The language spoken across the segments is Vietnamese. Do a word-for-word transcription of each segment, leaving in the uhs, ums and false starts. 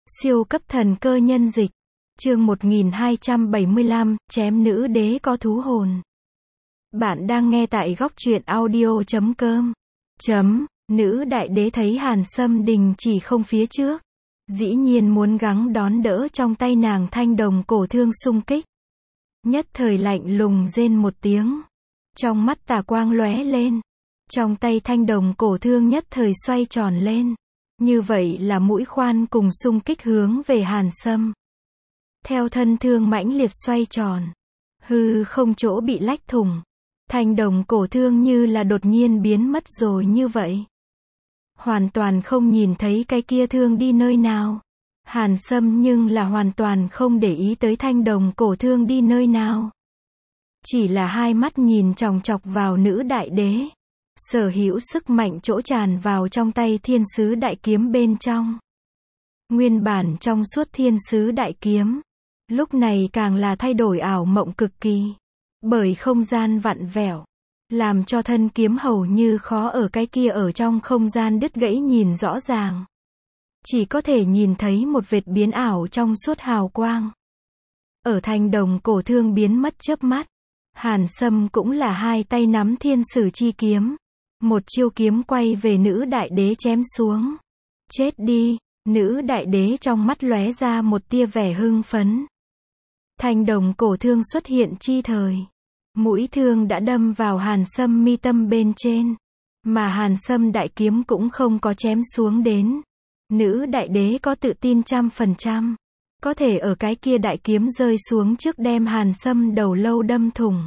Siêu cấp thần cơ nhân dịch. Chương một nghìn hai trăm bảy mươi lăm, chém nữ đế có thú hồn. Bạn đang nghe tại góc truyện audio chấm com. Chấm, nữ đại đế thấy Hàn Sâm đình chỉ không phía trước. Dĩ nhiên muốn gắng đón đỡ trong tay nàng thanh đồng cổ thương xung kích. Nhất thời lạnh lùng rên một tiếng. Trong mắt tà quang lóe lên. Trong tay thanh đồng cổ thương nhất thời xoay tròn lên. Như vậy là mũi khoan cùng xung kích hướng về Hàn Sâm. Theo thân thương mãnh liệt xoay tròn. Hư không chỗ bị lách thủng. Thanh đồng cổ thương như là đột nhiên biến mất rồi như vậy. Hoàn toàn không nhìn thấy cái kia thương đi nơi nào. Hàn Sâm nhưng là hoàn toàn không để ý tới thanh đồng cổ thương đi nơi nào. Chỉ là hai mắt nhìn chòng chọc vào nữ đại đế. Sở hữu sức mạnh chỗ tràn vào trong tay thiên sứ đại kiếm bên trong. Nguyên bản trong suốt thiên sứ đại kiếm. Lúc này càng là thay đổi ảo mộng cực kỳ. Bởi không gian vặn vẹo. Làm cho thân kiếm hầu như khó ở cái kia ở trong không gian đứt gãy nhìn rõ ràng. Chỉ có thể nhìn thấy một vệt biến ảo trong suốt hào quang. Ở thanh đồng cổ thương biến mất chớp mắt. Hàn Sâm cũng là hai tay nắm thiên sử chi kiếm. Một chiêu kiếm quay về nữ đại đế chém xuống. Chết đi, nữ đại đế trong mắt lóe ra một tia vẻ hưng phấn. Thanh đồng cổ thương xuất hiện chi thời. Mũi thương đã đâm vào Hàn Sâm mi tâm bên trên. Mà Hàn Sâm đại kiếm cũng không có chém xuống đến. Nữ đại đế có tự tin trăm phần trăm. Có thể ở cái kia đại kiếm rơi xuống trước đem Hàn Sâm đầu lâu đâm thủng.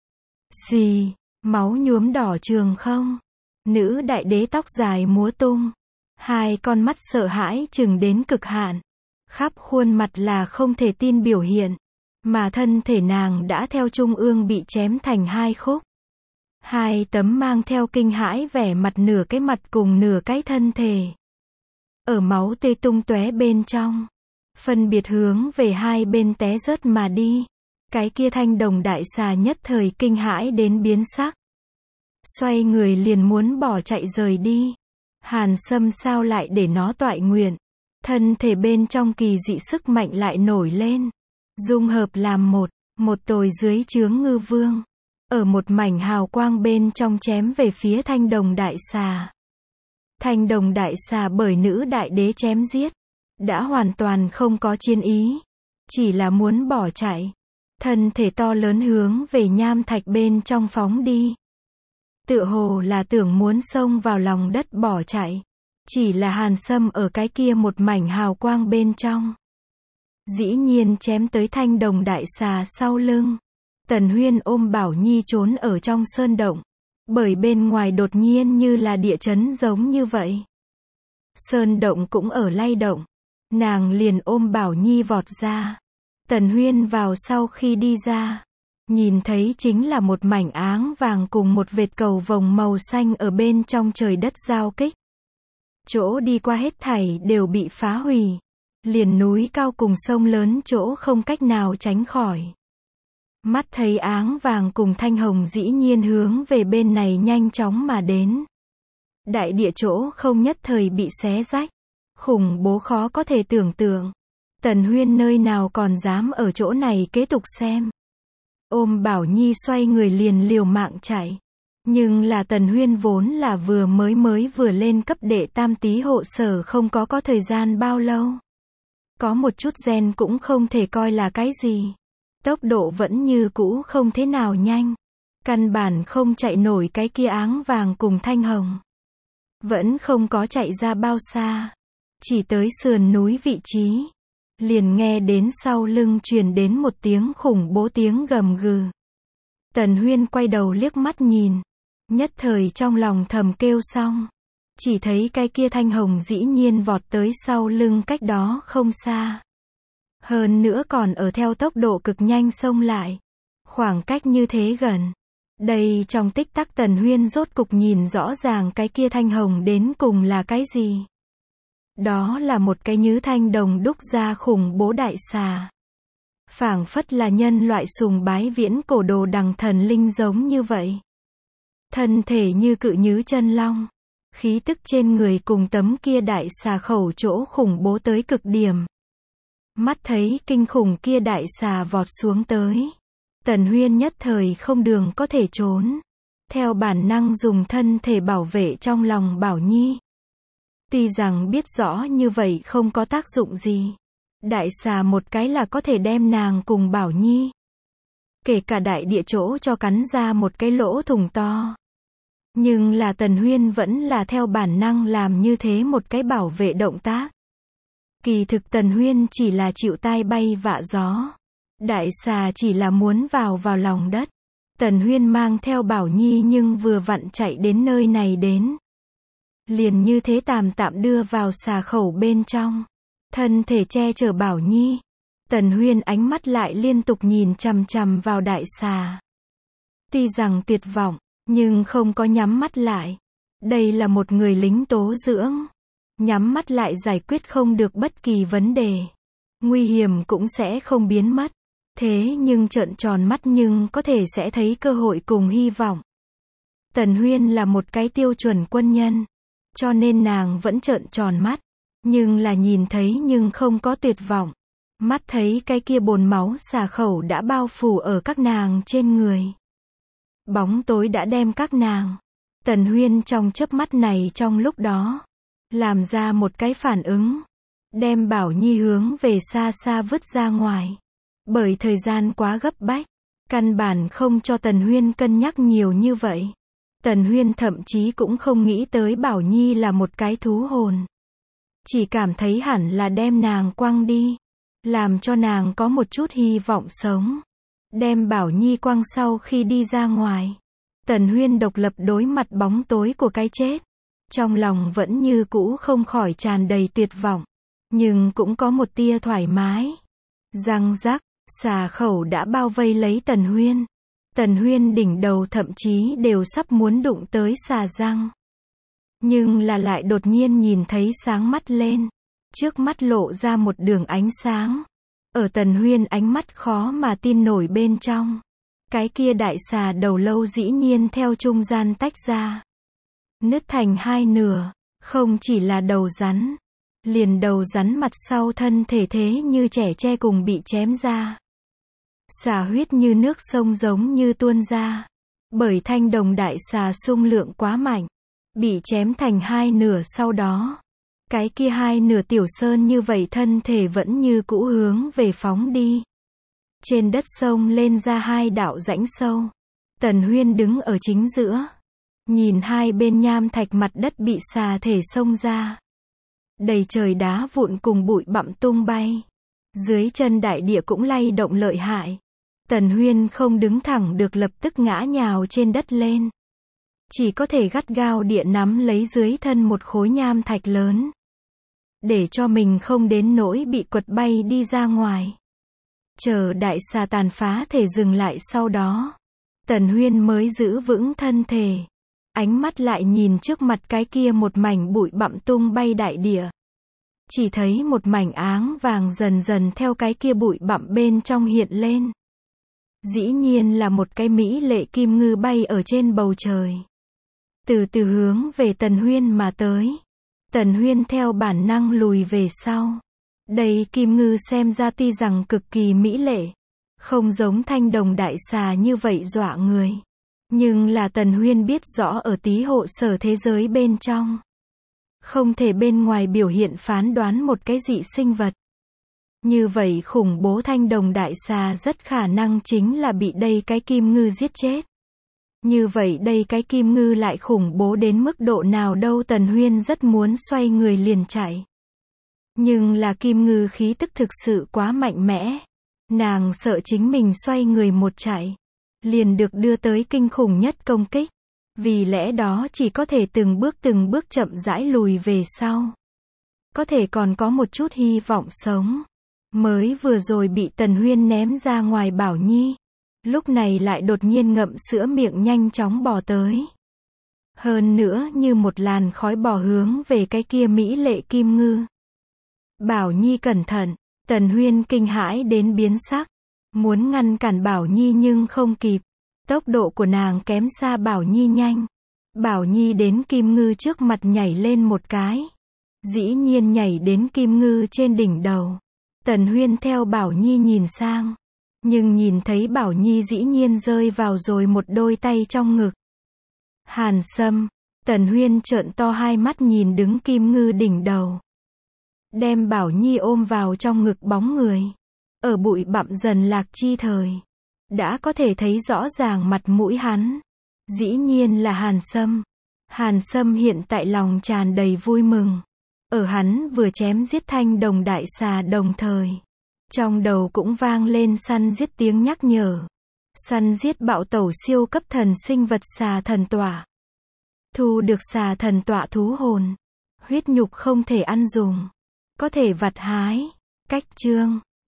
Xì, máu nhuốm đỏ trường không. Nữ đại đế tóc dài múa tung. Hai con mắt sợ hãi chừng đến cực hạn. Khắp khuôn mặt là không thể tin biểu hiện. Mà thân thể nàng đã theo trung ương bị chém thành hai khúc. Hai tấm mang theo kinh hãi vẻ mặt nửa cái mặt cùng nửa cái thân thể. Ở máu tê tung tóe bên trong. Phân biệt hướng về hai bên té rớt mà đi. Cái kia thanh đồng đại xà nhất thời kinh hãi đến biến sắc. Xoay người liền muốn bỏ chạy rời đi. Hàn Sâm sao lại để nó toại nguyện. Thân thể bên trong kỳ dị sức mạnh lại nổi lên. Dung hợp làm một, một tồi dưới chướng ngư vương. Ở một mảnh hào quang bên trong chém về phía thanh đồng đại xà. Thanh đồng đại xà bởi nữ đại đế chém giết. Đã hoàn toàn không có chiến ý. Chỉ là muốn bỏ chạy. Thân thể to lớn hướng về nham thạch bên trong phóng đi. Tựa hồ là tưởng muốn xông vào lòng đất bỏ chạy. Chỉ là Hàn Sâm ở cái kia một mảnh hào quang bên trong. Dĩ nhiên chém tới thanh đồng đại xà sau lưng. Tần Huyên ôm Bảo Nhi trốn ở trong sơn động. Bởi bên ngoài đột nhiên như là địa chấn giống như vậy. Sơn động cũng ở lay động. Nàng liền ôm Bảo Nhi vọt ra. Tần Huyên vào sau khi đi ra. Nhìn thấy chính là một mảnh áng vàng cùng một vệt cầu vồng màu xanh ở bên trong trời đất giao kích. Chỗ đi qua hết thảy đều bị phá hủy. Liền núi cao cùng sông lớn chỗ không cách nào tránh khỏi. Mắt thấy áng vàng cùng thanh hồng dĩ nhiên hướng về bên này nhanh chóng mà đến. Đại địa chỗ không nhất thời bị xé rách. Khủng bố khó có thể tưởng tượng. Tần Huyên nơi nào còn dám ở chỗ này kế tục xem. Ôm Bảo Nhi xoay người liền liều mạng chạy. Nhưng là Tần Huyên vốn là vừa mới mới vừa lên cấp đệ tam tý hộ sở không có có thời gian bao lâu. Có một chút gen cũng không thể coi là cái gì. Tốc độ vẫn như cũ không thế nào nhanh. Căn bản không chạy nổi cái kia áng vàng cùng thanh hồng. Vẫn không có chạy ra bao xa. Chỉ tới sườn núi vị trí. Liền nghe đến sau lưng truyền đến một tiếng khủng bố tiếng gầm gừ. Tần Huyên quay đầu liếc mắt nhìn. Nhất thời trong lòng thầm kêu xong. Chỉ thấy cái kia thanh hồng dĩ nhiên vọt tới sau lưng cách đó không xa. Hơn nữa còn ở theo tốc độ cực nhanh xông lại. Khoảng cách như thế gần. Đây trong tích tắc Tần Huyên rốt cục nhìn rõ ràng cái kia thanh hồng đến cùng là cái gì. Đó là một cái nhứ thanh đồng đúc ra khủng bố đại xà. Phảng phất là nhân loại sùng bái viễn cổ đồ đằng thần linh giống như vậy. Thân thể như cự nhứ chân long. Khí tức trên người cùng tấm kia đại xà khẩu chỗ khủng bố tới cực điểm. Mắt thấy kinh khủng kia đại xà vọt xuống tới. Tần Huyên nhất thời không đường có thể trốn. Theo bản năng dùng thân thể bảo vệ trong lòng Bảo Nhi. Tuy rằng biết rõ như vậy không có tác dụng gì. Đại xà một cái là có thể đem nàng cùng Bảo Nhi. Kể cả đại địa chỗ cho cắn ra một cái lỗ thủng to. Nhưng là Tần Huyên vẫn là theo bản năng làm như thế một cái bảo vệ động tác. Kỳ thực Tần Huyên chỉ là chịu tai bay vạ gió. Đại xà chỉ là muốn vào vào lòng đất. Tần Huyên mang theo Bảo Nhi nhưng vừa vặn chạy đến nơi này đến. Liền như thế tạm tạm đưa vào xà khẩu bên trong. Thân thể che chở Bảo Nhi. Tần Huyên ánh mắt lại liên tục nhìn chằm chằm vào đại xà. Tuy rằng tuyệt vọng, nhưng không có nhắm mắt lại. Đây là một người lính tố dưỡng. Nhắm mắt lại giải quyết không được bất kỳ vấn đề. Nguy hiểm cũng sẽ không biến mất. Thế nhưng trợn tròn mắt nhưng có thể sẽ thấy cơ hội cùng hy vọng. Tần Huyên là một cái tiêu chuẩn quân nhân. Cho nên nàng vẫn trợn tròn mắt. Nhưng là nhìn thấy nhưng không có tuyệt vọng. Mắt thấy cái kia bồn máu xà khẩu đã bao phủ ở các nàng trên người. Bóng tối đã đem các nàng. Tần Huyên trong chớp mắt này trong lúc đó. Làm ra một cái phản ứng. Đem Bảo Nhi hướng về xa xa vứt ra ngoài. Bởi thời gian quá gấp bách. Căn bản không cho Tần Huyên cân nhắc nhiều như vậy. Tần Huyên thậm chí cũng không nghĩ tới Bảo Nhi là một cái thú hồn. Chỉ cảm thấy hẳn là đem nàng quăng đi. Làm cho nàng có một chút hy vọng sống. Đem Bảo Nhi quăng sau khi đi ra ngoài. Tần Huyên độc lập đối mặt bóng tối của cái chết. Trong lòng vẫn như cũ không khỏi tràn đầy tuyệt vọng. Nhưng cũng có một tia thoải mái. Răng rắc, xà khẩu đã bao vây lấy Tần Huyên. Tần Huyên đỉnh đầu thậm chí đều sắp muốn đụng tới xà răng. Nhưng là lại đột nhiên nhìn thấy sáng mắt lên. Trước mắt lộ ra một đường ánh sáng. Ở Tần Huyên ánh mắt khó mà tin nổi bên trong. Cái kia đại xà đầu lâu dĩ nhiên theo trung gian tách ra. Nứt thành hai nửa. Không chỉ là đầu rắn. Liền đầu rắn mặt sau thân thể thế như trẻ tre cùng bị chém ra. Xà huyết như nước sông giống như tuôn ra. Bởi thanh đồng đại xà xung lượng quá mạnh. Bị chém thành hai nửa sau đó. Cái kia hai nửa tiểu sơn như vậy thân thể vẫn như cũ hướng về phóng đi. Trên đất sông lên ra hai đạo rãnh sâu. Tần Huyên đứng ở chính giữa. Nhìn hai bên nham thạch mặt đất bị xà thể xông ra. Đầy trời đá vụn cùng bụi bặm tung bay. Dưới chân đại địa cũng lay động lợi hại. Tần Huyên không đứng thẳng được lập tức ngã nhào trên đất lên. Chỉ có thể gắt gao địa nắm lấy dưới thân một khối nham thạch lớn. Để cho mình không đến nỗi bị quật bay đi ra ngoài. Chờ đại xà tàn phá thể dừng lại sau đó. Tần Huyên mới giữ vững thân thể. Ánh mắt lại nhìn trước mặt cái kia một mảnh bụi bặm tung bay đại địa. Chỉ thấy một mảnh áng vàng dần dần theo cái kia bụi bặm bên trong hiện lên. Dĩ nhiên là một cái mỹ lệ kim ngư bay ở trên bầu trời. Từ từ hướng về Tần Huyên mà tới. Tần Huyên theo bản năng lùi về sau. Đây kim ngư xem ra tuy rằng cực kỳ mỹ lệ. Không giống thanh đồng đại xà như vậy dọa người. Nhưng là Tần Huyên biết rõ ở tí hộ sở thế giới bên trong. Không thể bên ngoài biểu hiện phán đoán một cái dị sinh vật. Như vậy khủng bố thanh đồng đại xà rất khả năng chính là bị đây cái kim ngư giết chết. Như vậy đây cái kim ngư lại khủng bố đến mức độ nào đâu. Tần Huyên rất muốn xoay người liền chạy. Nhưng là kim ngư khí tức thực sự quá mạnh mẽ. Nàng sợ chính mình xoay người một chạy. Liền được đưa tới kinh khủng nhất công kích. Vì lẽ đó chỉ có thể từng bước từng bước chậm rãi lùi về sau. Có thể còn có một chút hy vọng sống. Mới vừa rồi bị Tần Huyên ném ra ngoài Bảo Nhi. Lúc này lại đột nhiên ngậm sữa miệng nhanh chóng bò tới. Hơn nữa như một làn khói bò hướng về cái kia mỹ lệ kim ngư. Bảo Nhi cẩn thận. Tần Huyên kinh hãi đến biến sắc. Muốn ngăn cản Bảo Nhi nhưng không kịp. Tốc độ của nàng kém xa Bảo Nhi nhanh. Bảo Nhi đến Kim Ngư trước mặt nhảy lên một cái. Dĩ nhiên nhảy đến Kim Ngư trên đỉnh đầu. Tần Huyên theo Bảo Nhi nhìn sang. Nhưng nhìn thấy Bảo Nhi dĩ nhiên rơi vào rồi một đôi tay trong ngực. Hàn Sâm. Tần Huyên trợn to hai mắt nhìn đứng Kim Ngư đỉnh đầu. Đem Bảo Nhi ôm vào trong ngực bóng người. Ở bụi bặm dần lạc chi thời. Đã có thể thấy rõ ràng mặt mũi hắn. Dĩ nhiên là Hàn Sâm. Hàn Sâm hiện tại lòng tràn đầy vui mừng. Ở hắn vừa chém giết thanh đồng đại xà đồng thời. Trong đầu cũng vang lên săn giết tiếng nhắc nhở. Săn giết bạo tẩu siêu cấp thần sinh vật xà thần tỏa. Thu được xà thần tỏa thú hồn. Huyết nhục không thể ăn dùng. Có thể vặt hái. Cách chương